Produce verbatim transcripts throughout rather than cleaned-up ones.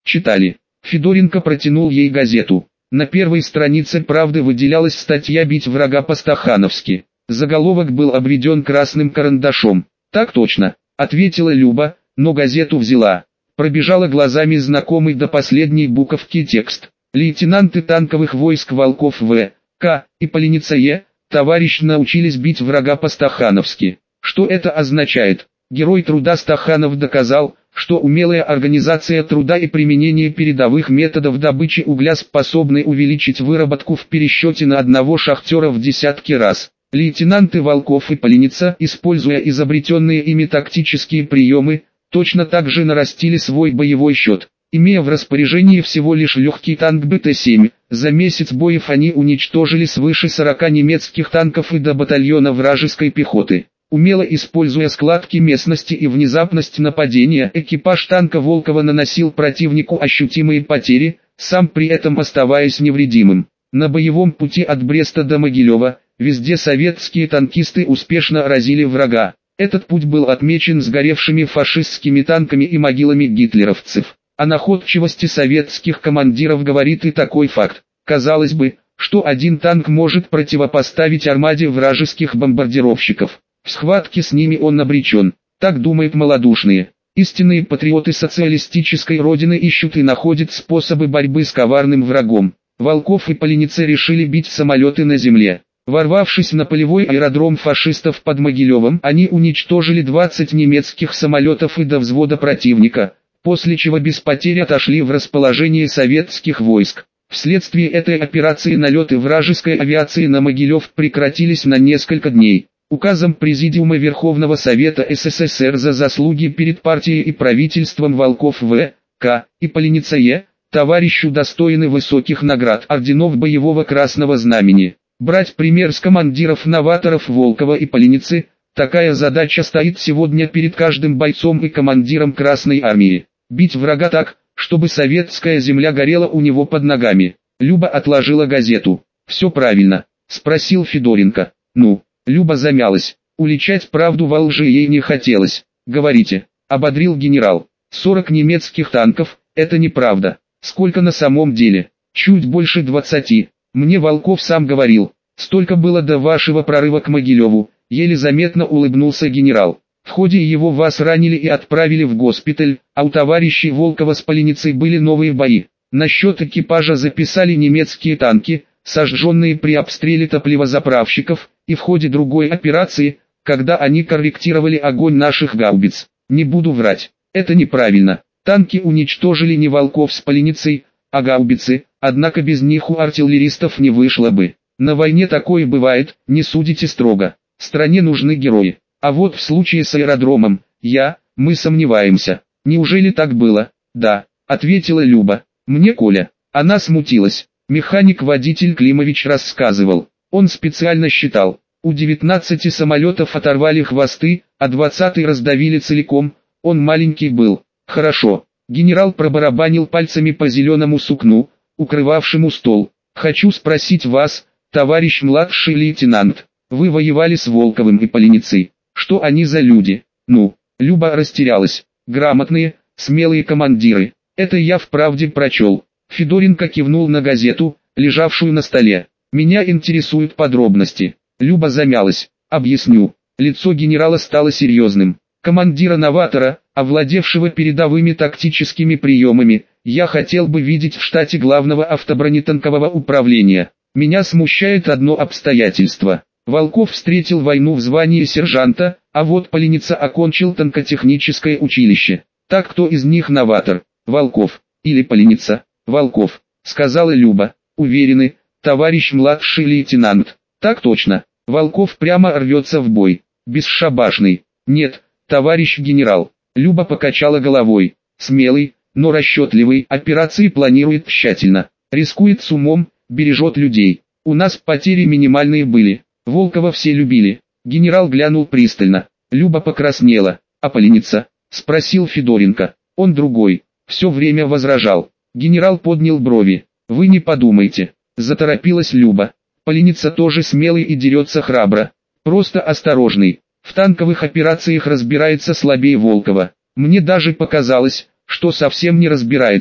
Читали. Федоренко протянул ей газету. На первой странице «Правды» выделялась статья «Бить врага по-стахановски». Заголовок был обведен красным карандашом. «Так точно», — ответила Люба, но газету взяла. Пробежала глазами знакомый до последней буковки текст. Лейтенанты танковых войск Волков В. К. и Поленница Е. товарищ научились бить врага по-стахановски. Что это означает? Герой труда Стаханов доказал, что умелая организация труда и применение передовых методов добычи угля способны увеличить выработку в пересчете на одного шахтера в десятки раз. Лейтенанты Волков и Поленница, используя изобретенные ими тактические приемы, точно так же нарастили свой боевой счет. Имея в распоряжении всего лишь легкий танк Б Т семь, за месяц боев они уничтожили свыше сорока немецких танков и до батальона вражеской пехоты. Умело используя складки местности и внезапность нападения, экипаж танка Волкова наносил противнику ощутимые потери, сам при этом оставаясь невредимым. На боевом пути от Бреста до Могилева, везде советские танкисты успешно разили врага. Этот путь был отмечен сгоревшими фашистскими танками и могилами гитлеровцев. О находчивости советских командиров говорит и такой факт. Казалось бы, что один танк может противопоставить армаде вражеских бомбардировщиков. В схватке с ними он обречен. Так думают малодушные. Истинные патриоты социалистической родины ищут и находят способы борьбы с коварным врагом. Волков и Поленница решили бить самолеты на земле. Ворвавшись на полевой аэродром фашистов под Могилевом, они уничтожили двадцать немецких самолетов и до взвода противника, после чего без потерь отошли в расположение советских войск. Вследствие этой операции налеты вражеской авиации на Могилев прекратились на несколько дней. Указом Президиума Верховного Совета С С С Р за заслуги перед партией и правительством Волков В. К. и Поленница Е. товарищ удостоены высоких наград орденов Боевого Красного Знамени. Брать пример с командиров-новаторов Волкова и Поленницы, такая задача стоит сегодня перед каждым бойцом и командиром Красной Армии. Бить врага так, чтобы советская земля горела у него под ногами. Люба отложила газету. «Все правильно?» – спросил Федоренко. «Ну?» Люба замялась. Уличать правду во лжи ей не хотелось. «Говорите», – ободрил генерал. «Сорок немецких танков – это неправда. Сколько на самом деле?» «Чуть больше двадцати. Мне Волков сам говорил. Столько было до вашего прорыва к Могилеву», – еле заметно улыбнулся генерал. «В ходе его вас ранили и отправили в госпиталь, а у товарищей Волкова с Поленницей были новые бои. Насчет экипажа записали немецкие танки, сожженные при обстреле топливозаправщиков, и в ходе другой операции, когда они корректировали огонь наших гаубиц. Не буду врать, это неправильно. Танки уничтожили не Волков с Поленницей, а гаубицы, однако без них у артиллеристов не вышло бы. На войне такое бывает, не судите строго. Стране нужны герои. А вот в случае с аэродромом, я, мы сомневаемся. Неужели так было?» «Да», ответила Люба. «Мне Коля». Она смутилась. Механик-водитель Климович рассказывал. Он специально считал. У девятнадцати самолетов оторвали хвосты, а двадцатый раздавили целиком. Он маленький был. «Хорошо». Генерал пробарабанил пальцами по зеленому сукну, укрывавшему стол. «Хочу спросить вас, товарищ младший лейтенант. Вы воевали с Волковым и Поленницей. Что они за люди?» «Ну?» Люба растерялась. «Грамотные, смелые командиры. Это я вправде прочел». Федоренко кивнул на газету, лежавшую на столе. «Меня интересуют подробности». Люба замялась. «Объясню». Лицо генерала стало серьезным. «Командира-новатора, овладевшего передовыми тактическими приемами, я хотел бы видеть в штате главного автобронетанкового управления. Меня смущает одно обстоятельство. Волков встретил войну в звании сержанта, а вот Поленница окончил танкотехническое училище. Так кто из них новатор, Волков или Поленница?» «Волков», — сказала Люба. «Уверены, товарищ младший лейтенант?» «Так точно. Волков прямо рвется в бой. Бесшабашный». «Нет, товарищ генерал». Люба покачала головой. «Смелый, но расчетливый, операции планирует тщательно. Рискует с умом, бережет людей. У нас потери минимальные были. Волкова все любили». Генерал глянул пристально. Люба покраснела. «А Поленница?» — спросил Федоренко. «Он другой. Все время возражал». Генерал поднял брови. «Вы не подумайте», — заторопилась Люба. «Поленница тоже смелый и дерется храбро. Просто осторожный. В танковых операциях разбирается слабее Волкова. Мне даже показалось, что совсем не разбирается.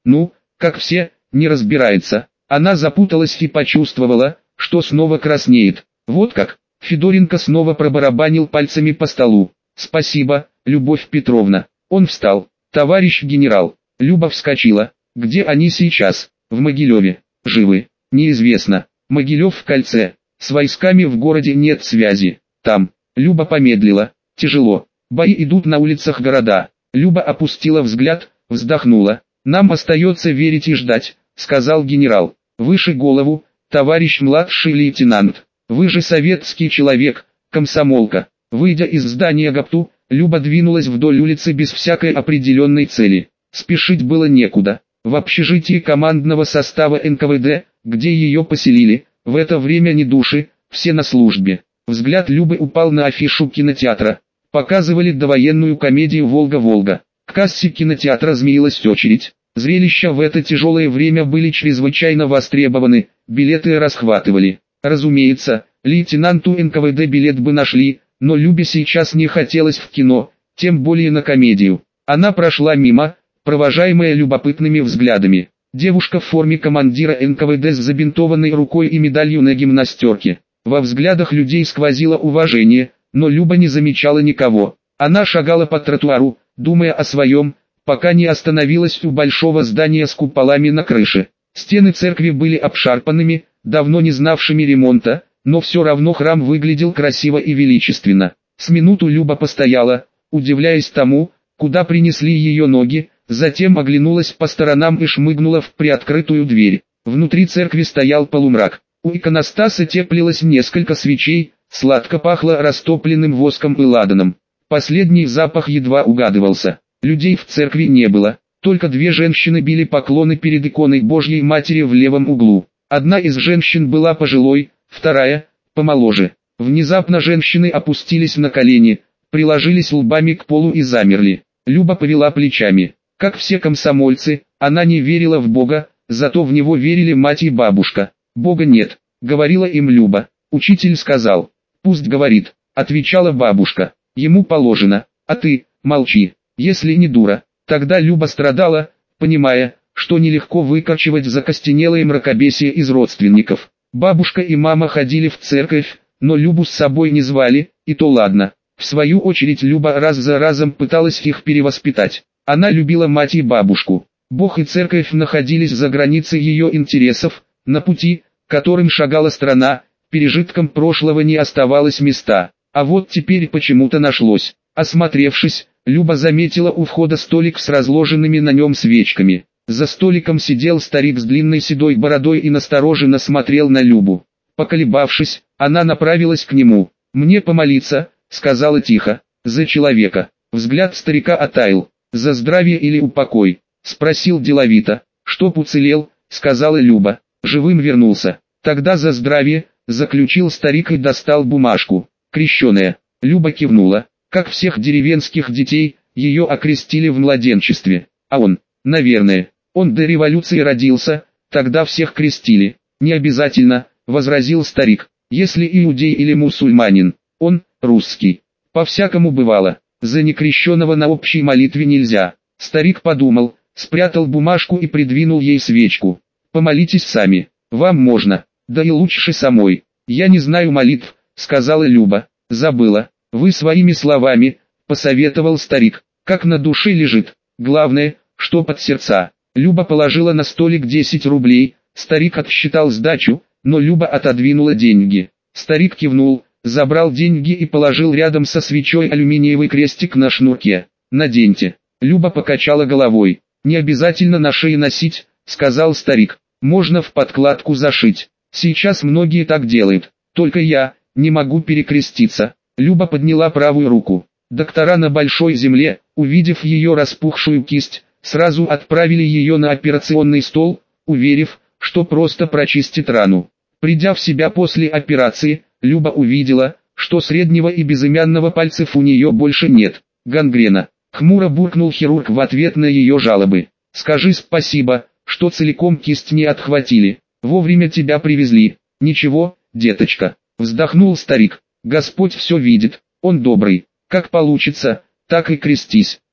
Ну, как все, не разбирается. Она запуталась и почувствовала, что снова краснеет. Вот как. Федоренко снова пробарабанил пальцами по столу. «Спасибо, Любовь Петровна». Он встал. «Товарищ генерал». Люба вскочила. «Где они сейчас?» «В Могилеве». «Живы?» «Неизвестно». «Могилев в кольце. С войсками в городе нет связи. Там». Люба помедлила. «Тяжело. Бои идут на улицах города». Люба опустила взгляд, вздохнула. «Нам остается верить и ждать», — сказал генерал. «Выше голову, товарищ младший лейтенант. Вы же советский человек, комсомолка». Выйдя из здания ГАПТУ, Люба двинулась вдоль улицы без всякой определенной цели. Спешить было некуда. В общежитии командного состава эн ка вэ дэ, где ее поселили, в это время ни души, все на службе. Взгляд Любы упал на афишу кинотеатра. Показывали довоенную комедию «Волга-Волга». К кассе кинотеатра змеилась очередь. Зрелища в это тяжелое время были чрезвычайно востребованы, билеты расхватывали. Разумеется, лейтенанту эн ка вэ дэ билет бы нашли, но Любе сейчас не хотелось в кино, тем более на комедию. Она прошла мимо, провожаемая любопытными взглядами. Девушка в форме командира эн ка вэ дэ с забинтованной рукой и медалью на гимнастерке. Во взглядах людей сквозило уважение, но Люба не замечала никого. Она шагала по тротуару, думая о своем, пока не остановилась у большого здания с куполами на крыше. Стены церкви были обшарпанными, давно не знавшими ремонта, но все равно храм выглядел красиво и величественно. С минуту Люба постояла, удивляясь тому, куда принесли ее ноги, затем оглянулась по сторонам и шмыгнула в приоткрытую дверь. Внутри церкви стоял полумрак. У иконостаса теплилось несколько свечей, сладко пахло растопленным воском и ладаном. Последний запах едва угадывался. Людей в церкви не было, только две женщины били поклоны перед иконой Божьей Матери в левом углу. Одна из женщин была пожилой, вторая – помоложе. Внезапно женщины опустились на колени, приложились лбами к полу и замерли. Люба повела плечами. Как все комсомольцы, она не верила в Бога, зато в него верили мать и бабушка. «Бога нет», — говорила им Люба. Учитель сказал. «Пусть говорит», — отвечала бабушка. «Ему положено, а ты, молчи, если не дура». Тогда Люба страдала, понимая, что нелегко выкорчевать закостенелое мракобесие из родственников. Бабушка и мама ходили в церковь, но Любу с собой не звали, и то ладно. В свою очередь Люба раз за разом пыталась их перевоспитать. Она любила мать и бабушку. Бог и церковь находились за границей ее интересов, на пути, которым шагала страна, пережиткам прошлого не оставалось места. А вот теперь почему-то нашлось. Осмотревшись, Люба заметила у входа столик с разложенными на нем свечками. За столиком сидел старик с длинной седой бородой и настороженно смотрел на Любу. Поколебавшись, она направилась к нему. «Мне помолиться», — сказала тихо, — «за человека». Взгляд старика оттаял. «За здравие или упокой?» — спросил деловито. «Чтоб уцелел», — сказала Люба. «Живым вернулся». «Тогда за здравие», — заключил старик и достал бумажку. «Крещеная». Люба кивнула. Как всех деревенских детей, ее окрестили в младенчестве. А он, наверное, он до революции родился, тогда всех крестили. «Не обязательно», — возразил старик, — «если иудей или мусульманин, он, русский». По-всякому бывало, за некрещенного на общей молитве нельзя. Старик подумал, спрятал бумажку и придвинул ей свечку. «Помолитесь сами, вам можно, да и лучше самой». «Я не знаю молитв», — сказала Люба. «Забыла». «Вы своими словами», — посоветовал старик, — «как на душе лежит, главное, что под сердца». Люба положила на столик десять рублей, старик отсчитал сдачу, но Люба отодвинула деньги. Старик кивнул, забрал деньги и положил рядом со свечой алюминиевый крестик на шнурке. «Наденьте». Люба покачала головой. «Не обязательно на шее носить», — сказал старик, — «можно в подкладку зашить. Сейчас многие так делают, только я не могу перекреститься». Люба подняла правую руку. Доктора на большой земле, увидев ее распухшую кисть, сразу отправили ее на операционный стол, уверив, что просто прочистит рану. Придя в себя после операции, Люба увидела, что среднего и безымянного пальцев у нее больше нет. «Гангрена», — хмуро буркнул хирург в ответ на ее жалобы. «Скажи спасибо, что целиком кисть не отхватили. Вовремя тебя привезли». «Ничего, деточка», — вздохнул старик. «Господь все видит, Он добрый. Как получится, так и крестись».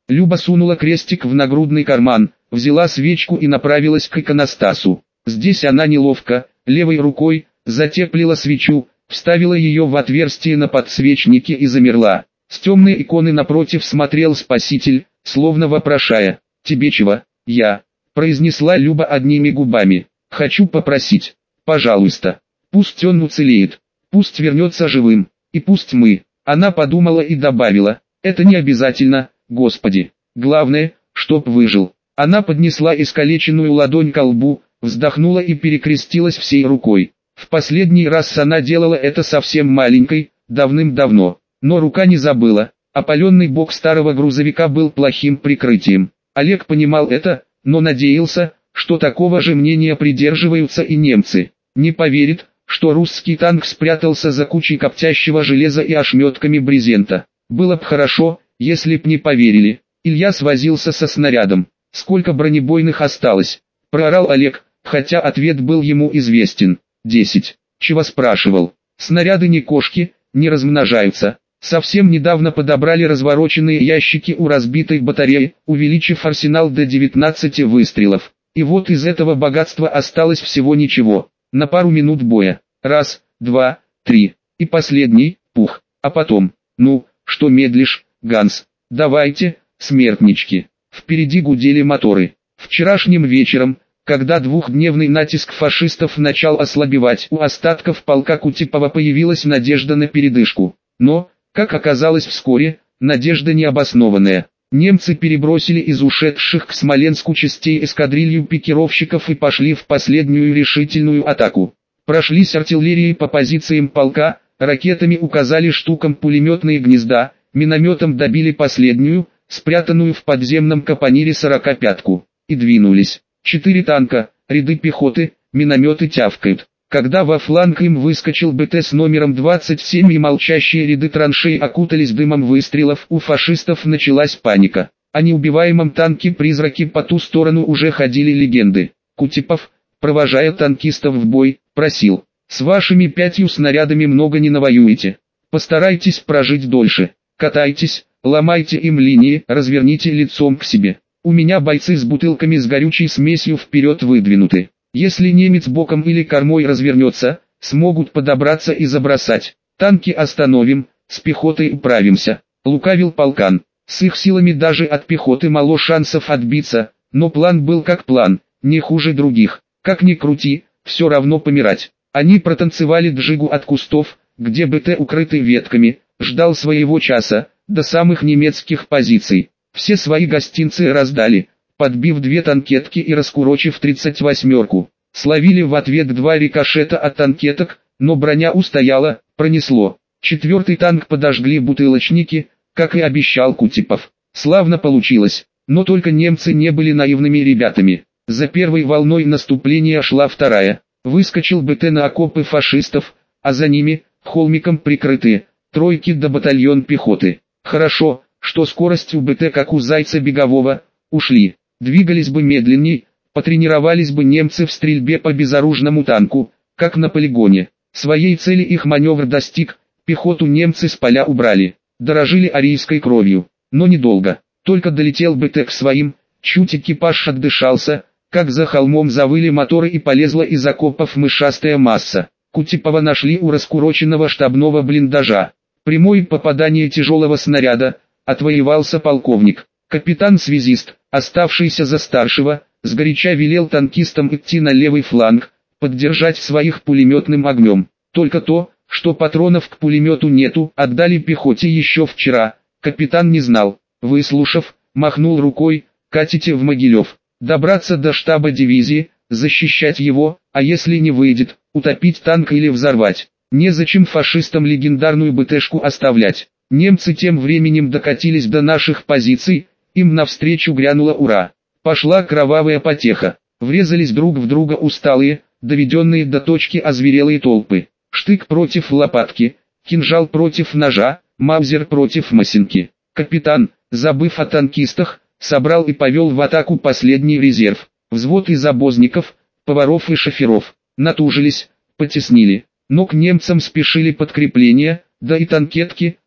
Люба сунула крестик в нагрудный карман, взяла свечку и направилась к иконостасу. Здесь она неловко, левой рукой, затеплила свечу, вставила ее в отверстие на подсвечнике и замерла. С темной иконы напротив смотрел Спаситель, словно вопрошая: «Тебе чего?» «Я», — произнесла Люба одними губами, — «хочу попросить, пожалуйста, пусть он уцелеет, пусть вернется живым, и пусть мы». Она подумала и добавила: «Это не обязательно, Господи, главное, чтоб выжил». Она поднесла искалеченную ладонь ко лбу, вздохнула и перекрестилась всей рукой. В последний раз она делала это совсем маленькой, давным-давно, но рука не забыла. Опаленный бок старого грузовика был плохим прикрытием. Олег понимал это, но надеялся, что такого же мнения придерживаются и немцы. Не поверит, что русский танк спрятался за кучей коптящего железа и ошметками брезента. Было б хорошо, если б не поверили. Илья свозился со снарядом. «Сколько бронебойных осталось?» — проорал Олег, хотя ответ был ему известен. «Десять». «Чего спрашивал? Снаряды не кошки, не размножаются. Совсем недавно подобрали развороченные ящики у разбитой батареи, увеличив арсенал до девятнадцати выстрелов. И вот из этого богатства осталось всего ничего. На пару минут боя. Раз, два, три. И последний, пух. А потом, ну, что медлишь, Ганс? Давайте, смертнички». Впереди гудели моторы. Вчерашним вечером, когда двухдневный натиск фашистов начал ослабевать, у остатков полка Кутепова появилась надежда на передышку. Но, как оказалось вскоре, надежда необоснованная. Немцы перебросили из ушедших к Смоленску частей эскадрилью пикировщиков и пошли в последнюю решительную атаку. Прошлись артиллерией по позициям полка, ракетами указали штукам пулеметные гнезда, минометом добили последнюю, спрятанную в подземном капонире сорокопятку, и двинулись. Четыре танка, ряды пехоты, минометы тявкают. Когда во фланг им выскочил БТ с номером двадцать семь и молчащие ряды траншей окутались дымом выстрелов, у фашистов началась паника. О неубиваемом танке-призраке по ту сторону уже ходили легенды. Кутепов, провожая танкистов в бой, просил: «С вашими пятью снарядами много не навоюете. Постарайтесь прожить дольше. Катайтесь, ломайте им линии, разверните лицом к себе. У меня бойцы с бутылками с горючей смесью вперед выдвинуты. Если немец боком или кормой развернется, смогут подобраться и забросать. Танки остановим, с пехотой управимся». Лукавил полкан. С их силами даже от пехоты мало шансов отбиться, но план был как план, не хуже других. Как ни крути, все равно помирать. Они протанцевали джигу от кустов, где БТ, укрытый ветками, ждал своего часа, до самых немецких позиций. Все свои гостинцы раздали, подбив две танкетки и раскурочив тридцать восьмерку. Словили в ответ два рикошета от танкеток, но броня устояла, пронесло. Четвертый танк подожгли бутылочники, как и обещал Кутепов. Славно получилось, но только немцы не были наивными ребятами. За первой волной наступления шла вторая. Выскочил БТ на окопы фашистов, а за ними, холмиком прикрытые, тройки до батальон пехоты. Хорошо, что скорость у БТ как у зайца бегового, ушли. Двигались бы медленней, потренировались бы немцы в стрельбе по безоружному танку, как на полигоне. Своей цели их маневр достиг, пехоту немцы с поля убрали. Дорожили арийской кровью, но недолго. Только долетел БТ к своим, чуть экипаж отдышался, как за холмом завыли моторы и полезла из окопов мышастая масса. Кутепова нашли у раскуроченного штабного блиндажа. Прямое попадание тяжелого снаряда, отвоевался полковник. Капитан-связист, оставшийся за старшего, сгоряча велел танкистам идти на левый фланг, поддержать своих пулеметным огнем. Только то, что патронов к пулемету нету, отдали пехоте еще вчера. Капитан не знал. Выслушав, махнул рукой: «Катите в Могилев. Добраться до штаба дивизии, защищать его, а если не выйдет, утопить танк или взорвать. Незачем фашистам легендарную БТшку оставлять». Немцы тем временем докатились до наших позиций, им навстречу грянуло «Ура!». Пошла кровавая потеха. Врезались друг в друга усталые, доведенные до точки озверелые толпы. Штык против лопатки, кинжал против ножа, маузер против Масинки. Капитан, забыв о танкистах, собрал и повел в атаку последний резерв. Взвод из обозников, поваров и шоферов. Натужились, потеснили. Но к немцам спешили подкрепления, да и танкетки,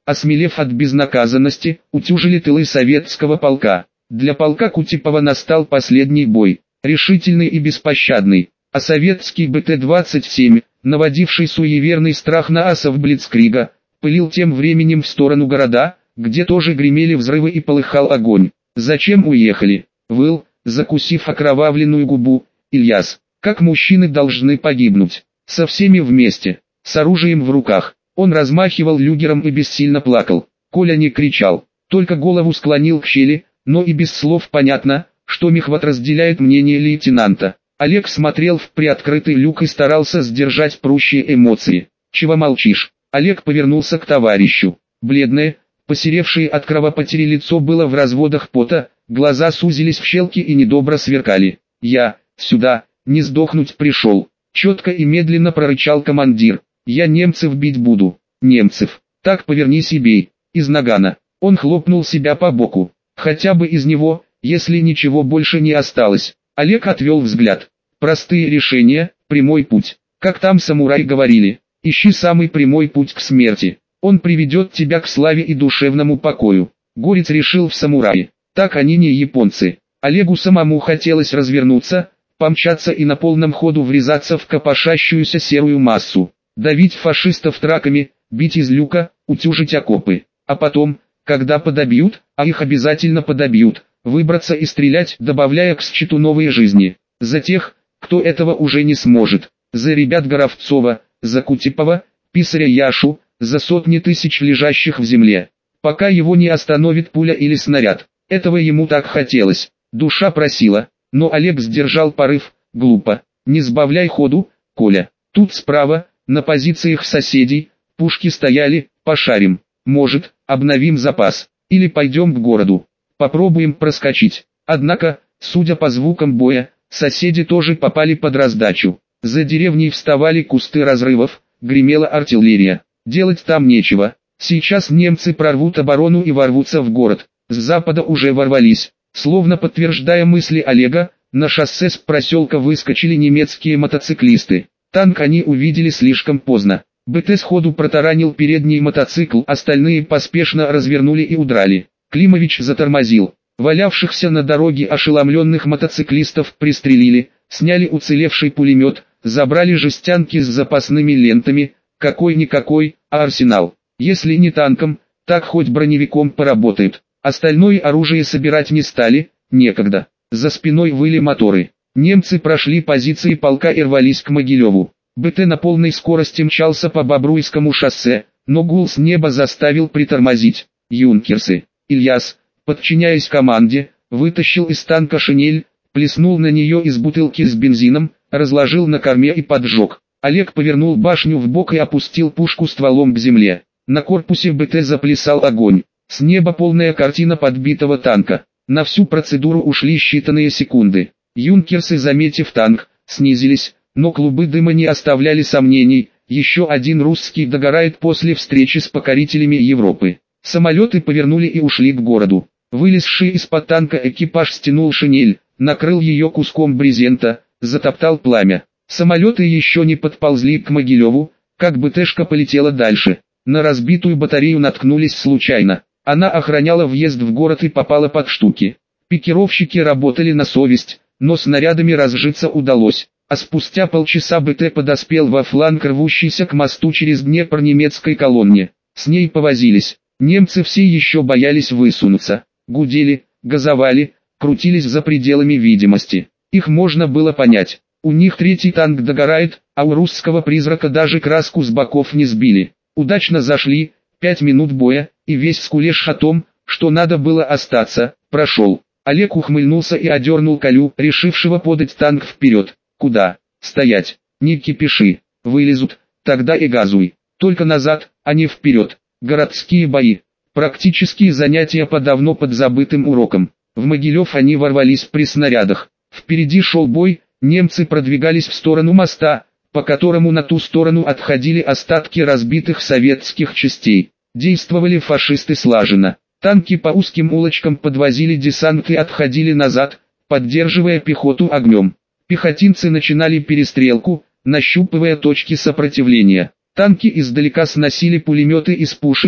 осмелев от безнаказанности, утюжили тылы советского полка. Для полка Кутепова настал последний бой, решительный и беспощадный, а советский бэ тэ двадцать семь, наводивший суеверный страх на асов Блицкрига, пылил тем временем в сторону города, где тоже гремели взрывы и полыхал огонь. «Зачем уехали?» — выл, закусив окровавленную губу, Ильяс. «Как мужчины должны погибнуть? Со всеми вместе, с оружием в руках». Он размахивал люгером и бессильно плакал. Коля не кричал, только голову склонил к щели, но и без слов понятно, что Мехват разделяет мнение лейтенанта. Олег смотрел в приоткрытый люк и старался сдержать прущие эмоции. «Чего молчишь?» Олег повернулся к товарищу. Бледное, посеревшее от кровопотери лицо было в разводах пота, глаза сузились в щелки и недобро сверкали. «Я, сюда, не сдохнуть пришел», — четко и медленно прорычал командир. «Я немцев бить буду». «Немцев? Так повернись и бей». Из нагана. Он хлопнул себя по боку. Хотя бы из него, если ничего больше не осталось. Олег отвел взгляд. Простые решения, прямой путь. Как там самураи говорили, ищи самый прямой путь к смерти. Он приведет тебя к славе и душевному покою. Горец решил в самурае. Так они не японцы. Олегу самому хотелось развернуться, помчаться и на полном ходу врезаться в копошащуюся серую массу. Давить фашистов траками, бить из люка, утюжить окопы. А потом, когда подобьют, а их обязательно подобьют, выбраться и стрелять, добавляя к счету новые жизни. За тех, кто этого уже не сможет. За ребят Горовцова, за Кутепова, писаря Яшу, за сотни тысяч лежащих в земле. Пока его не остановит пуля или снаряд. Этого ему так хотелось. Душа просила, но Олег сдержал порыв. Глупо. Не сбавляй ходу, Коля. Тут справа, на позициях соседей, пушки стояли, пошарим. Может, обновим запас, или пойдем к городу. Попробуем проскочить. Однако, судя по звукам боя, соседи тоже попали под раздачу. За деревней вставали кусты разрывов, гремела артиллерия. Делать там нечего. Сейчас немцы прорвут оборону и ворвутся в город. С запада уже ворвались. Словно подтверждая мысли Олега, на шоссе с проселка выскочили немецкие мотоциклисты. Танк они увидели слишком поздно. бэ тэ сходу протаранил передний мотоцикл, остальные поспешно развернули и удрали. Климович затормозил. Валявшихся на дороге ошеломленных мотоциклистов пристрелили, сняли уцелевший пулемет, забрали жестянки с запасными лентами, какой-никакой, а арсенал. Если не танком, так хоть броневиком поработает. Остальное оружие собирать не стали, некогда. За спиной выли моторы. Немцы прошли позиции полка и рвались к Могилеву. бэ тэ на полной скорости мчался по Бобруйскому шоссе, но гул с неба заставил притормозить. Юнкерсы. Ильяс, подчиняясь команде, вытащил из танка шинель, плеснул на нее из бутылки с бензином, разложил на корме и поджег. Олег повернул башню в бок и опустил пушку стволом к земле. На корпусе бэ тэ заплясал огонь. С неба полная картина подбитого танка. На всю процедуру ушли считанные секунды. Юнкерсы, заметив танк, снизились, но клубы дыма не оставляли сомнений, еще один русский догорает после встречи с покорителями Европы. Самолеты повернули и ушли к городу. Вылезший из-под танка экипаж стянул шинель, накрыл ее куском брезента, затоптал пламя. Самолеты еще не подползли к Могилеву, как бэ тэшка полетела дальше. На разбитую батарею наткнулись случайно. Она охраняла въезд в город и попала под штуки. Пикировщики работали на совесть, но снарядами разжиться удалось, а спустя полчаса бэ тэ подоспел во фланг рвущейся к мосту через Днепр немецкой колонне. С ней повозились. Немцы все еще боялись высунуться. Гудели, газовали, крутились за пределами видимости. Их можно было понять. У них третий танк догорает, а у русского призрака даже краску с боков не сбили. Удачно зашли, пять минут боя, и весь скулеж о том, что надо было остаться, прошел. Олег ухмыльнулся и одернул Колю, решившего подать танк вперед. Куда? Стоять. Не кипиши. Вылезут, тогда и газуй. Только назад, а не вперед. Городские бои. Практические занятия по давно подзабытым урокам. В Могилев они ворвались при снарядах. Впереди шел бой, немцы продвигались в сторону моста, по которому на ту сторону отходили остатки разбитых советских частей. Действовали фашисты слаженно. Танки по узким улочкам подвозили десант и отходили назад, поддерживая пехоту огнем. Пехотинцы начинали перестрелку, нащупывая точки сопротивления. Танки издалека сносили пулеметы из пушек,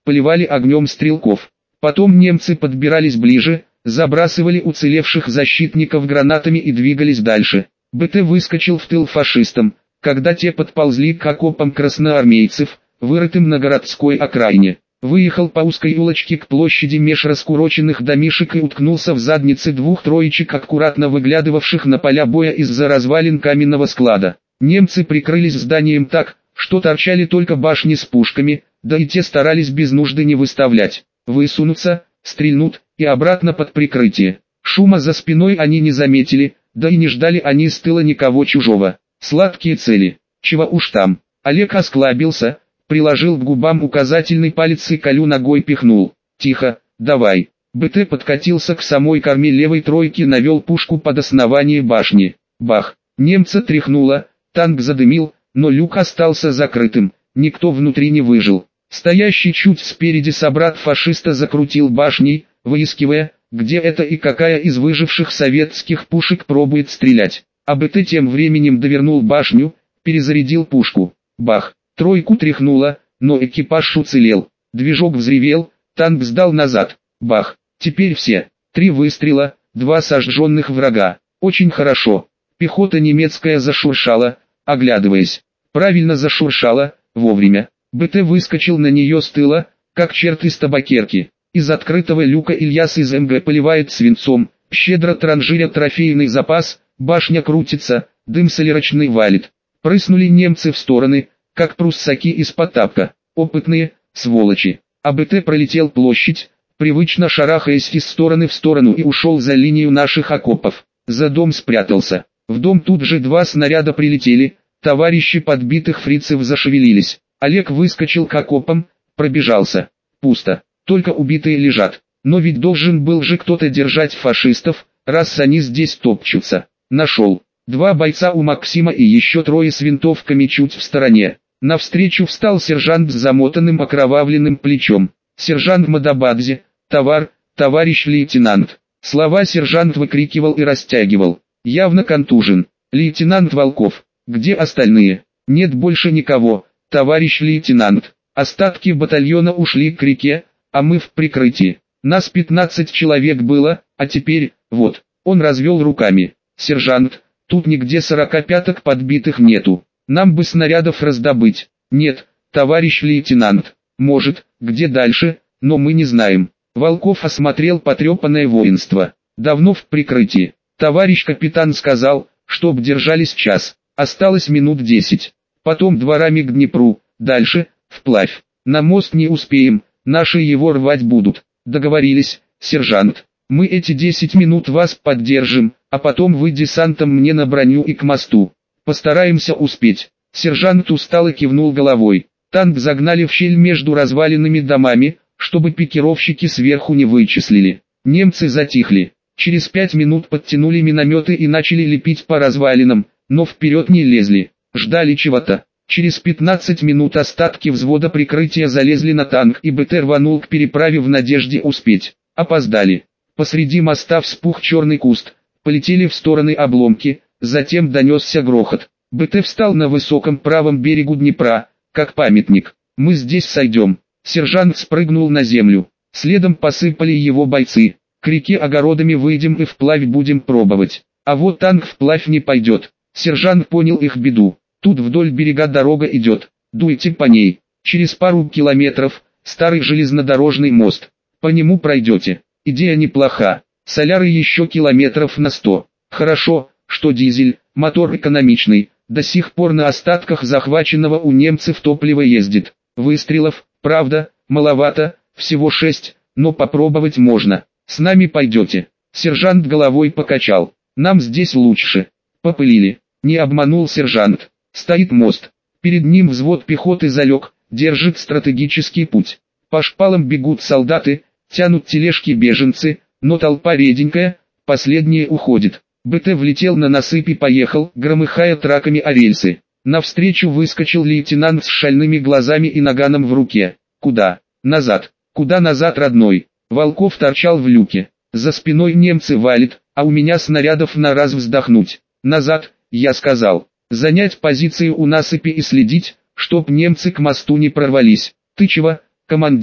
поливали огнем стрелков. Потом немцы подбирались ближе, забрасывали уцелевших защитников гранатами и двигались дальше. БТ выскочил в тыл фашистам, когда те подползли к окопам красноармейцев, вырытым на городской окраине. Выехал по узкой улочке к площади меж раскуроченных домишек и уткнулся в задницы двух троечек, аккуратно выглядывавших на поля боя из-за развалин каменного склада. Немцы прикрылись зданием так, что торчали только башни с пушками, да и те старались без нужды не выставлять. Высунутся, стрельнут и обратно под прикрытие. Шума за спиной они не заметили, да и не ждали они с тыла никого чужого. Сладкие цели, чего уж там. Олег осклабился, приложил к губам указательный палец и Колю ногой пихнул. «Тихо, давай». БТ подкатился к самой корме левой тройки, навел пушку под основание башни. Бах! Немца тряхнуло, танк задымил, но люк остался закрытым, никто внутри не выжил. Стоящий чуть спереди собрат фашиста закрутил башней, выискивая, где это и какая из выживших советских пушек пробует стрелять. А БТ тем временем довернул башню, перезарядил пушку. Бах! Тройку тряхнуло, но экипаж уцелел. Движок взревел, танк сдал назад. Бах! Теперь все. Три выстрела, два сожженных врага. Очень хорошо. Пехота немецкая зашуршала, оглядываясь. Правильно зашуршала, вовремя. БТ выскочил на нее с тыла, как черт из табакерки. Из открытого люка Ильяс из МГ поливает свинцом, щедро транжиря трофейный запас, башня крутится, дым солярочный валит. Прыснули немцы в стороны, как пруссаки из Потапка. Опытные, сволочи. А БТ пролетел площадь, привычно шарахаясь из стороны в сторону, и ушел за линию наших окопов. За дом спрятался. В дом тут же два снаряда прилетели, товарищи подбитых фрицев зашевелились. Олег выскочил к окопам, пробежался. Пусто, только убитые лежат. Но ведь должен был же кто-то держать фашистов, раз они здесь топчутся. Нашел. Два бойца у Максима и еще трое с винтовками чуть в стороне. Навстречу встал сержант с замотанным окровавленным плечом. «Сержант Мадабадзе, товар, товарищ лейтенант». Слова сержант выкрикивал и растягивал. Явно контужен. «Лейтенант Волков, где остальные?» «Нет больше никого, товарищ лейтенант. Остатки батальона ушли к реке, а мы в прикрытии. Нас пятнадцать человек было, а теперь, вот». Он развел руками. «Сержант, тут нигде сорокопяток подбитых нету. Нам бы снарядов раздобыть». «Нет, товарищ лейтенант. Может, где дальше, но мы не знаем». Волков осмотрел потрепанное воинство. «Давно в прикрытии. Товарищ капитан сказал, чтоб держались час. Осталось минут десять. Потом дворами к Днепру, дальше, вплавь. На мост не успеем, наши его рвать будут». «Договорились, сержант. Мы эти десять минут вас поддержим, а потом вы десантом мне на броню и к мосту. Постараемся успеть». Сержант устало кивнул головой. Танк загнали в щель между разваленными домами, чтобы пикировщики сверху не вычислили. Немцы затихли. Через пять минут подтянули минометы и начали лепить по развалинам, но вперед не лезли. Ждали чего-то. Через пятнадцать минут остатки взвода прикрытия залезли на танк, и БТ рванул к переправе в надежде успеть. Опоздали. Посреди моста вспух черный куст. Полетели в стороны обломки, затем донесся грохот. БТ встал на высоком правом берегу Днепра, как памятник. «Мы здесь сойдем». Сержант спрыгнул на землю. Следом посыпали его бойцы. «К реке огородами выйдем и вплавь будем пробовать. А вот танк вплавь не пойдет». Сержант понял их беду. «Тут вдоль берега дорога идет. Дуйте по ней. Через пару километров старый железнодорожный мост. По нему пройдете. Идея неплоха. Соляры еще километров на сто. Хорошо, что дизель, мотор экономичный, до сих пор на остатках захваченного у немцев топлива ездит. Выстрелов, правда, маловато, всего шесть, но попробовать можно. С нами пойдете». Сержант головой покачал. «Нам здесь лучше». Попылили. Не обманул сержант. Стоит мост. Перед ним взвод пехоты залег, держит стратегический путь. По шпалам бегут солдаты, тянут тележки беженцы, но толпа реденькая, последние уходит. БТ влетел на насыпь и поехал, громыхая траками о рельсы. Навстречу выскочил лейтенант с шальными глазами и наганом в руке. «Куда? Назад. Куда назад, родной?» Волков торчал в люке. «За спиной немцы валит, а у меня снарядов на раз вздохнуть. Назад, я сказал. Занять позиции у насыпи и следить, чтоб немцы к мосту не прорвались». «Ты чего, командир?»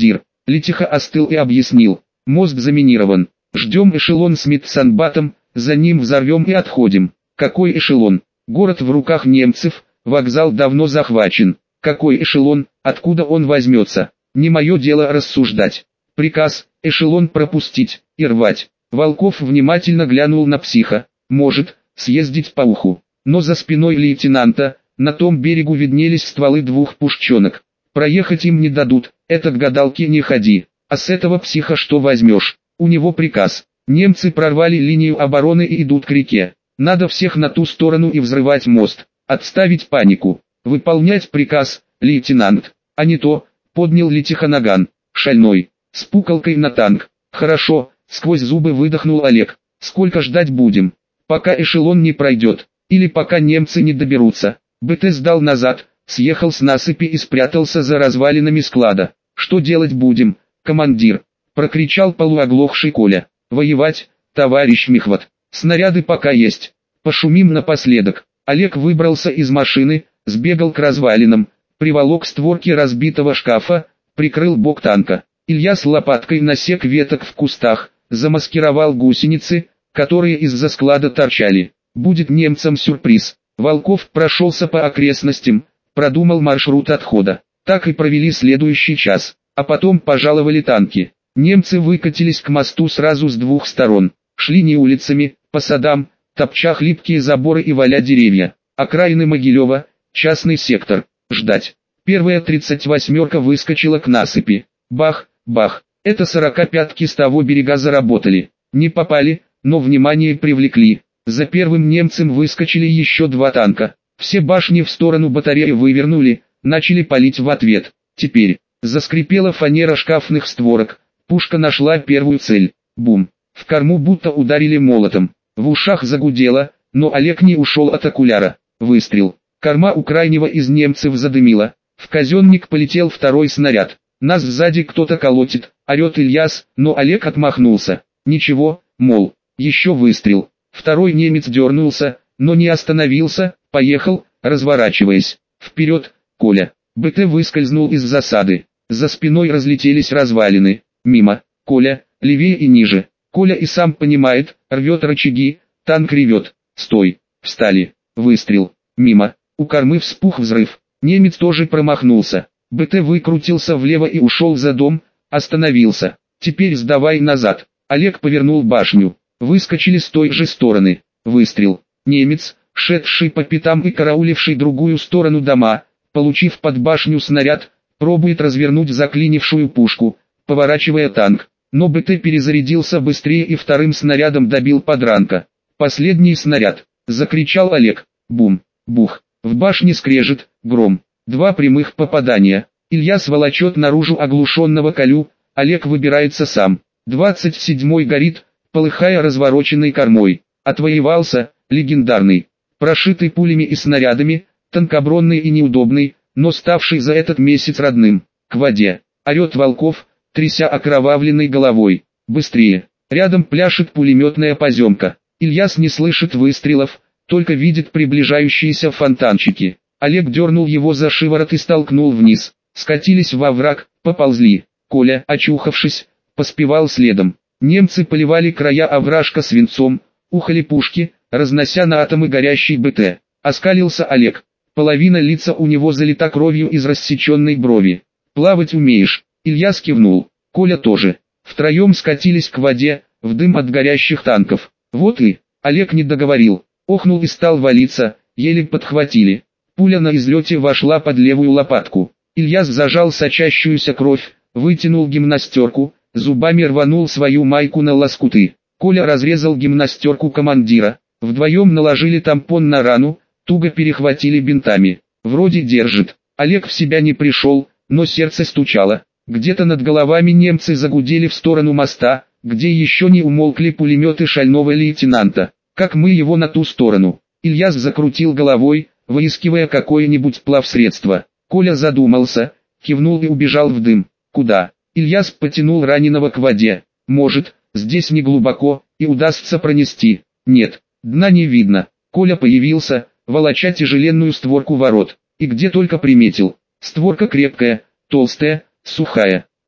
Летиха остыл и объяснил. Мост заминирован. Ждем эшелон с медсанбатом, за ним взорвем и отходим. Какой эшелон? Город в руках немцев, вокзал давно захвачен. Какой эшелон, откуда он возьмется? Не мое дело рассуждать. Приказ, эшелон пропустить и рвать. Волков внимательно глянул на психа. Может, съездить по уху. Но за спиной лейтенанта, на том берегу виднелись стволы двух пушченок. Проехать им не дадут, это к гадалке не ходи. А с этого психа что возьмешь? У него приказ. Немцы прорвали линию обороны и идут к реке. Надо всех на ту сторону и взрывать мост. Отставить панику. Выполнять приказ, лейтенант. А не то, поднял Летиха наган. Шальной. С пукалкой на танк. Хорошо, сквозь зубы выдохнул Олег. Сколько ждать будем? Пока эшелон не пройдет. Или пока немцы не доберутся. БТ сдал назад, съехал с насыпи и спрятался за развалинами склада. Что делать будем, командир? Прокричал полуоглохший Коля. Воевать, товарищ Михват. Снаряды пока есть. Пошумим напоследок. Олег выбрался из машины, сбегал к развалинам, приволок створки разбитого шкафа, прикрыл бок танка. Илья с лопаткой насек веток в кустах, замаскировал гусеницы, которые из-за склада торчали. Будет немцам сюрприз. Волков прошелся по окрестностям, продумал маршрут отхода. Так и провели следующий час, а потом пожаловали танки. Немцы выкатились к мосту сразу с двух сторон. Шли не улицами, по садам, топча хлипкие заборы и валя деревья. Окраины Могилева, частный сектор. Ждать. Первая тридцать восьмерка выскочила к насыпи. Бах, бах. Это сорокопятки с того берега заработали. Не попали, но внимание привлекли. За первым немцем выскочили еще два танка. Все башни в сторону батареи вывернули, начали палить в ответ. Теперь заскрипела фанера шкафных створок. Пушка нашла первую цель. Бум. В корму будто ударили молотом. В ушах загудело, но Олег не ушел от окуляра. Выстрел. Корма у крайнего из немцев задымила. В казенник полетел второй снаряд. Нас сзади кто-то колотит, орет Ильяс, но Олег отмахнулся. Ничего, мол, еще выстрел. Второй немец дернулся, но не остановился, поехал, разворачиваясь. Вперед, Коля. БТ выскользнул из засады. За спиной разлетелись развалины. Мимо. Коля, левее и ниже. Коля и сам понимает, рвет рычаги, танк ревет. Стой. Встали. Выстрел. Мимо. У кормы вспух взрыв. Немец тоже промахнулся. БТ выкрутился влево и ушел за дом, остановился. Теперь сдавай назад. Олег повернул башню. Выскочили с той же стороны. Выстрел. Немец, шедший по пятам и карауливший другую сторону дома, получив под башню снаряд, пробует развернуть заклинившую пушку, поворачивая танк. Но БТ перезарядился быстрее и вторым снарядом добил подранка. Последний снаряд. Закричал Олег. Бум. Бух. В башне скрежет, гром. Два прямых попадания. Илья сволочет наружу оглушенного Колю, Олег выбирается сам. двадцать седьмой горит, полыхая развороченной кормой. Отвоевался, легендарный. Прошитый пулями и снарядами, танкобронный и неудобный, но ставший за этот месяц родным. К воде. Орет Волков, тряся окровавленной головой. Быстрее. Рядом пляшет пулеметная поземка. Ильяс не слышит выстрелов, только видит приближающиеся фонтанчики. Олег дернул его за шиворот и столкнул вниз. Скатились во враг, поползли. Коля, очухавшись, поспевал следом. Немцы поливали края овражка свинцом, ухали пушки, разнося на атомы горящий БТ. Оскалился Олег. Половина лица у него залита кровью из рассеченной брови. «Плавать умеешь?» Ильяс кивнул. Коля тоже. Втроем скатились к воде, в дым от горящих танков. Вот и... Олег не договорил. Охнул и стал валиться, еле подхватили. Пуля на излете вошла под левую лопатку. Ильяс зажал сочащуюся кровь, вытянул гимнастерку, зубами рванул свою майку на лоскуты. Коля разрезал гимнастерку командира. Вдвоем наложили тампон на рану, туго перехватили бинтами. Вроде держит. Олег в себя не пришел, но сердце стучало. Где-то над головами немцы загудели в сторону моста, где еще не умолкли пулеметы шального лейтенанта. Как мы его на ту сторону? Ильяс закрутил головой, выискивая какое-нибудь плавсредство. Коля задумался, кивнул и убежал в дым. Куда? Ильяс потянул раненого к воде. Может, здесь не глубоко, и удастся пронести. Нет, дна не видно. Коля появился, волоча тяжеленную створку ворот. И где только приметил. Створка крепкая, толстая, сухая.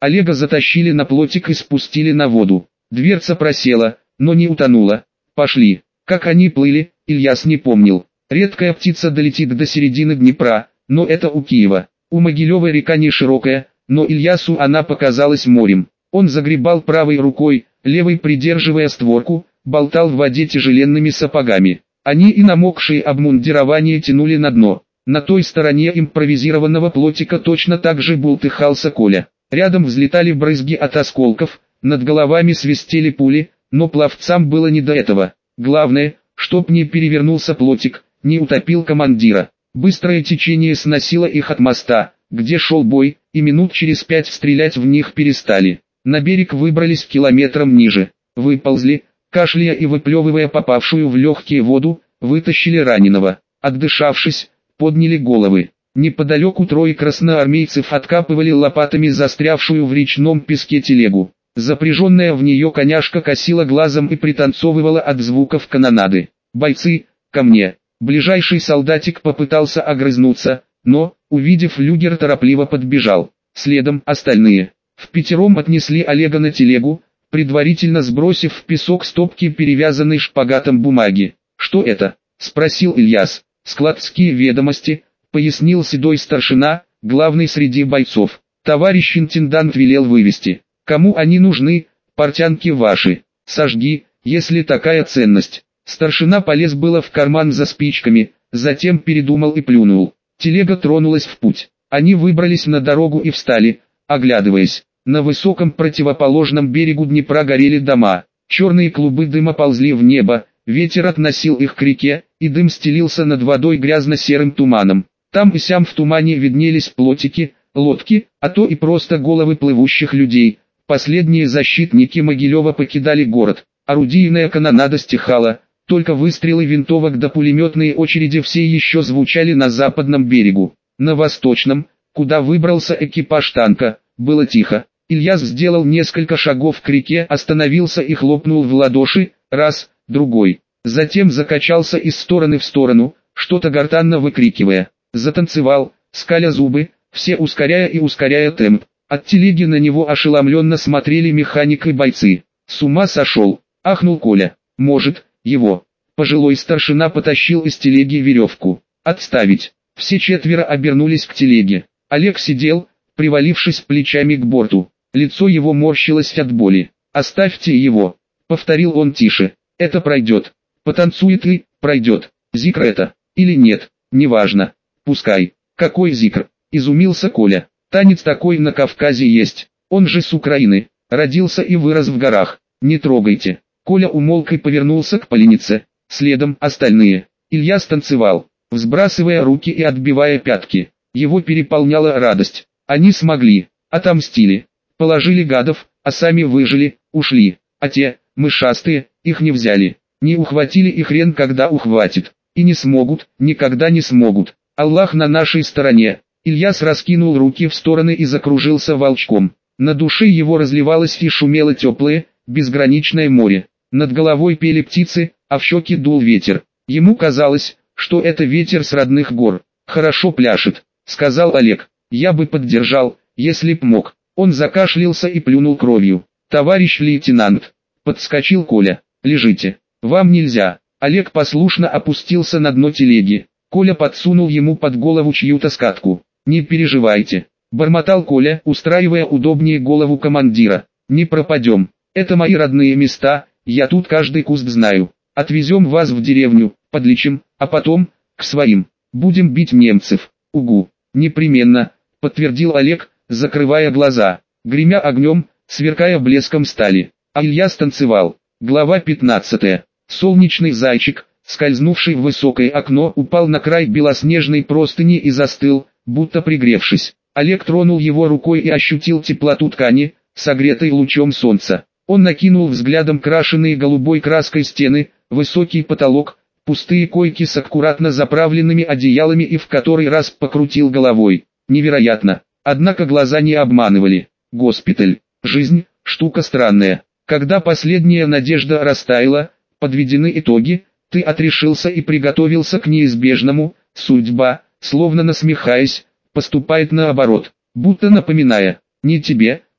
Олега затащили на плотик и спустили на воду. Дверца просела, но не утонула. Пошли. Как они плыли, Ильяс не помнил. Редкая птица долетит до середины Днепра, но это у Киева. У Могилева река не широкая, но Ильясу она показалась морем. Он загребал правой рукой, левой придерживая створку, болтал в воде тяжеленными сапогами. Они и намокшие обмундирование тянули на дно. На той стороне импровизированного плотика точно так же бултыхался Коля. Рядом взлетали брызги от осколков, над головами свистели пули, но пловцам было не до этого. Главное, чтоб не перевернулся плотик, не утопил командира. Быстрое течение сносило их от моста, где шел бой, и минут через пять стрелять в них перестали. На берег выбрались километром ниже, выползли, кашляя и выплевывая попавшую в легкие воду, вытащили раненого. Отдышавшись, подняли головы. Неподалеку трое красноармейцев откапывали лопатами застрявшую в речном песке телегу. Запряженная в нее коняшка косила глазом и пританцовывала от звуков канонады. «Бойцы, ко мне!» Ближайший солдатик попытался огрызнуться, но, увидев люгер, торопливо подбежал. Следом остальные. Впятером отнесли Олега на телегу, предварительно сбросив в песок стопки перевязанной шпагатом бумаги. «Что это?» — спросил Ильяс. «Складские ведомости», — пояснил седой старшина, главный среди бойцов. «Товарищ интендант велел вывести. Кому они нужны, портянки ваши? Сожги, если такая ценность». Старшина полез было в карман за спичками, затем передумал и плюнул. Телега тронулась в путь. Они выбрались на дорогу и встали, оглядываясь. На высоком противоположном берегу Днепра горели дома. Черные клубы дыма ползли в небо, ветер относил их к реке, и дым стелился над водой грязно-серым туманом. Там и сям в тумане виднелись плотики, лодки, а то и просто головы плывущих людей. Последние защитники Могилева покидали город. Орудийная канонада стихала, только выстрелы винтовок да пулеметные очереди все еще звучали на западном берегу. На восточном, куда выбрался экипаж танка, было тихо. Ильяс сделал несколько шагов к реке, остановился и хлопнул в ладоши, раз, другой. Затем закачался из стороны в сторону, что-то гортанно выкрикивая. Затанцевал, скаля зубы, все ускоряя и ускоряя темп. От телеги на него ошеломленно смотрели механик и бойцы. «С ума сошел!» — ахнул Коля. «Может, его». Пожилой старшина потащил из телеги веревку. «Отставить». Все четверо обернулись к телеге. Олег сидел, привалившись плечами к борту. Лицо его морщилось от боли. «Оставьте его», — повторил он тише. «Это пройдет. Потанцует и пройдет. Зикр это. Или нет, неважно. Пускай». «Какой зикр?» — изумился Коля. «Танец такой на Кавказе есть. Он же с Украины. Родился и вырос в горах. Не трогайте». Коля умолк и повернулся к поленнице. Следом остальные. Илья станцевал, взбрасывая руки и отбивая пятки. Его переполняла радость. Они смогли, отомстили, положили гадов, а сами выжили, ушли. А те, мышастые, их не взяли. Не ухватили и хрен когда ухватит. И не смогут, никогда не смогут. Аллах на нашей стороне. Ильяс раскинул руки в стороны и закружился волчком. На душе его разливалось и шумело теплое, безграничное море. Над головой пели птицы, а в щеки дул ветер. Ему казалось, что это ветер с родных гор. «Хорошо пляшет», — сказал Олег. «Я бы поддержал, если б мог». Он закашлялся и плюнул кровью. «Товарищ лейтенант», — подскочил Коля. «Лежите. Вам нельзя». Олег послушно опустился на дно телеги. Коля подсунул ему под голову чью-то скатку. «Не переживайте», — бормотал Коля, устраивая удобнее голову командира. «Не пропадем. Это мои родные места, я тут каждый куст знаю. Отвезем вас в деревню, подлечим, а потом, к своим. Будем бить немцев». «Угу, непременно», — подтвердил Олег, закрывая глаза, гремя огнем, сверкая блеском стали. А Илья станцевал. Глава пятнадцатая. Солнечный зайчик, скользнувший в высокое окно, упал на край белоснежной простыни и застыл, будто пригревшись. Олег тронул его рукой и ощутил теплоту ткани, согретой лучом солнца. Он накинул взглядом крашеные голубой краской стены, высокий потолок, пустые койки с аккуратно заправленными одеялами и в который раз покрутил головой. Невероятно. Однако глаза не обманывали. Госпиталь. Жизнь – штука странная. Когда последняя надежда растаяла, подведены итоги, ты отрешился и приготовился к неизбежному, судьба, словно насмехаясь, поступает наоборот, будто напоминая, не тебе,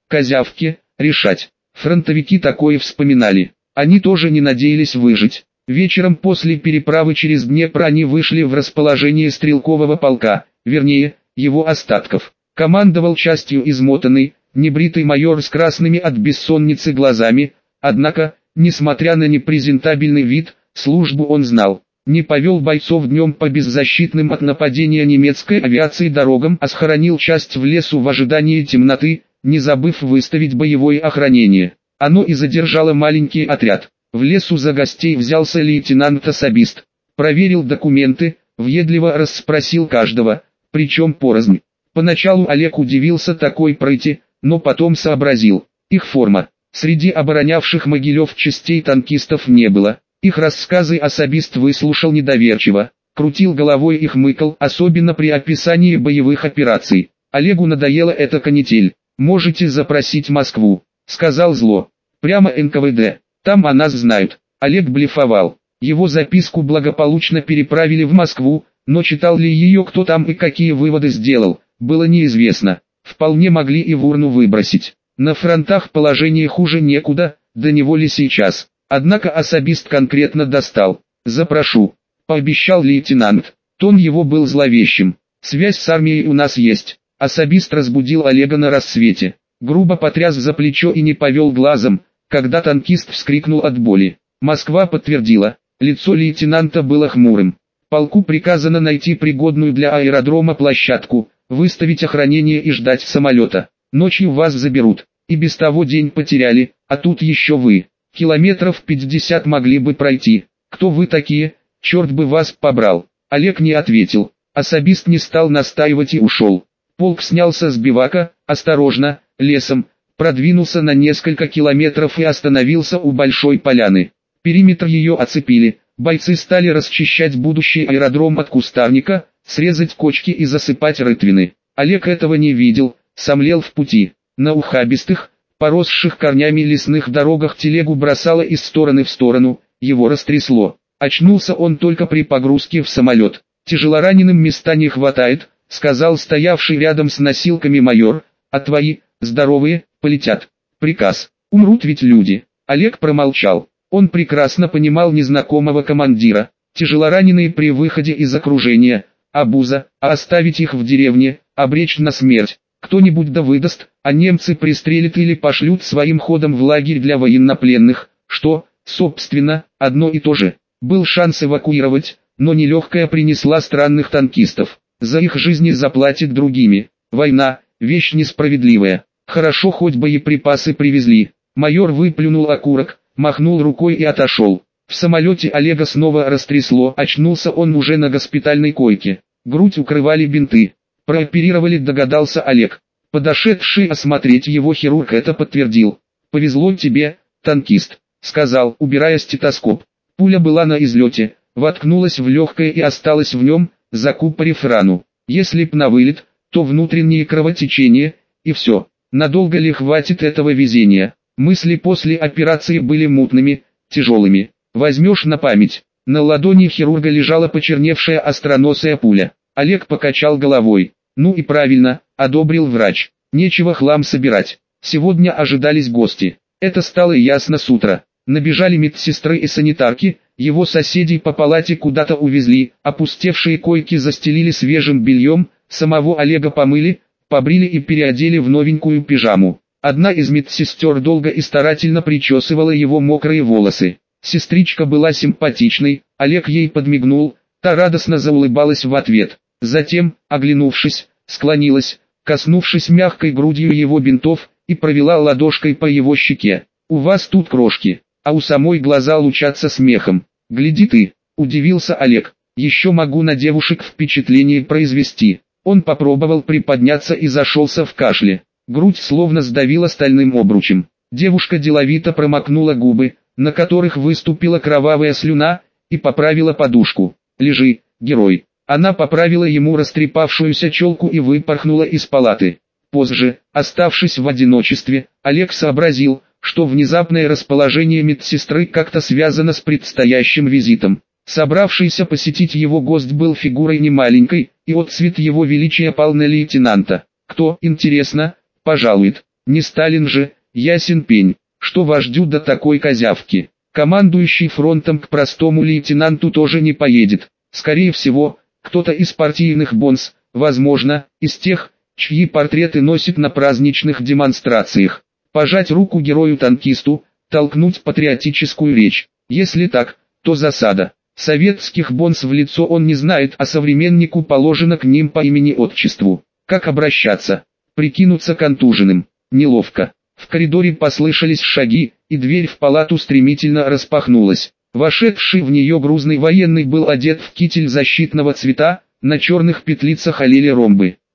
козявке, решать. Фронтовики такое вспоминали. Они тоже не надеялись выжить. Вечером после переправы через Днепр они вышли в расположение стрелкового полка, вернее, его остатков. Командовал частью измотанный, небритый майор с красными от бессонницы глазами, однако, несмотря на непрезентабельный вид, службу он знал. Не повел бойцов днем по беззащитным от нападения немецкой авиации дорогам, а схоронил часть в лесу в ожидании темноты, не забыв выставить боевое охранение. Оно и задержало маленький отряд. В лесу за гостей взялся лейтенант-особист. Проверил документы, въедливо расспросил каждого, причем порознь. Поначалу Олег удивился такой прыти, но потом сообразил. Их форма. Среди оборонявших Могилев частей танкистов не было. Их рассказы особист выслушал недоверчиво, крутил головой и хмыкал, особенно при описании боевых операций. Олегу надоела эта канитель. «Можете запросить Москву», — сказал зло. «Прямо эн ка вэ дэ, там о нас знают». Олег блефовал. Его записку благополучно переправили в Москву, но читал ли ее кто там и какие выводы сделал, было неизвестно. Вполне могли и в урну выбросить. На фронтах положение хуже некуда, до него ли сейчас. Однако особист конкретно достал. «Запрошу», — пообещал лейтенант. Тон его был зловещим. «Связь с армией у нас есть». Особист разбудил Олега на рассвете. Грубо потряс за плечо и не повел глазом, когда танкист вскрикнул от боли. Москва подтвердила. Лицо лейтенанта было хмурым. Полку приказано найти пригодную для аэродрома площадку, выставить охранение и ждать самолета. Ночью вас заберут. И без того день потеряли, а тут еще вы. Километров пятьдесят могли бы пройти. Кто вы такие? Черт бы вас побрал. Олег не ответил. Особист не стал настаивать и ушел. Полк снялся с бивака, осторожно, лесом, продвинулся на несколько километров и остановился у большой поляны. Периметр ее оцепили. Бойцы стали расчищать будущий аэродром от кустарника, срезать кочки и засыпать рытвины. Олег этого не видел, сомлел в пути. На ухабистых, поросших корнями лесных дорогах телегу бросало из стороны в сторону, его растрясло. Очнулся он только при погрузке в самолет. «Тяжелораненым места не хватает», — сказал стоявший рядом с носилками майор, «а твои, здоровые, полетят». Приказ. Умрут ведь люди. Олег промолчал. Он прекрасно понимал незнакомого командира. Тяжелораненые при выходе из окружения, обуза, а оставить их в деревне, обречь на смерть. Кто-нибудь да выдаст, а немцы пристрелят или пошлют своим ходом в лагерь для военнопленных, что, собственно, одно и то же. Был шанс эвакуировать, но нелегкая принесла странных танкистов. За их жизни заплатят другими. Война – вещь несправедливая. Хорошо хоть боеприпасы привезли. Майор выплюнул окурок, махнул рукой и отошел. В самолете Олега снова растрясло, очнулся он уже на госпитальной койке. Грудь укрывали бинты. Прооперировали, догадался Олег. Подошедший осмотреть его хирург это подтвердил. «Повезло тебе, танкист», — сказал, убирая стетоскоп. Пуля была на излете, воткнулась в легкое и осталась в нем, закупорив рану. Если б на вылет, то внутреннее кровотечение, и все. Надолго ли хватит этого везения? Мысли после операции были мутными, тяжелыми. Возьмешь на память. На ладони хирурга лежала почерневшая остроносая пуля. Олег покачал головой. «Ну и правильно», — одобрил врач. «Нечего хлам собирать. Сегодня ожидались гости». Это стало ясно с утра. Набежали медсестры и санитарки, его соседей по палате куда-то увезли, опустевшие койки застелили свежим бельем, самого Олега помыли, побрили и переодели в новенькую пижаму. Одна из медсестер долго и старательно причесывала его мокрые волосы. Сестричка была симпатичной, Олег ей подмигнул, та радостно заулыбалась в ответ. Затем, оглянувшись, склонилась, коснувшись мягкой грудью его бинтов, и провела ладошкой по его щеке. «У вас тут крошки», а у самой глаза лучатся смехом. «Гляди ты», — удивился Олег, — «еще могу на девушек впечатление произвести». Он попробовал приподняться и зашелся в кашле. Грудь словно сдавила стальным обручем. Девушка деловито промокнула губы, на которых выступила кровавая слюна, и поправила подушку. «Лежи, герой». Она поправила ему растрепавшуюся челку и выпорхнула из палаты. Позже, оставшись в одиночестве, Олег сообразил, что внезапное расположение медсестры как-то связано с предстоящим визитом. Собравшийся посетить его гость был фигурой немаленькой, и отцвет его величия пал на лейтенанта. «Кто, интересно, пожалует?» Не Сталин же, ясен пень, что вождю до такой козявки. Командующий фронтом к простому лейтенанту тоже не поедет. Скорее всего, кто-то из партийных бонс, возможно, из тех, чьи портреты носит на праздничных демонстрациях. Пожать руку герою-танкисту, толкнуть патриотическую речь. Если так, то засада. Советских бонс в лицо он не знает, а современнику положено к ним по имени-отчеству. Как обращаться? Прикинуться контуженным. Неловко. В коридоре послышались шаги, и дверь в палату стремительно распахнулась. Вошедший в нее грузный военный был одет в китель защитного цвета, на черных петлицах олели ромбы.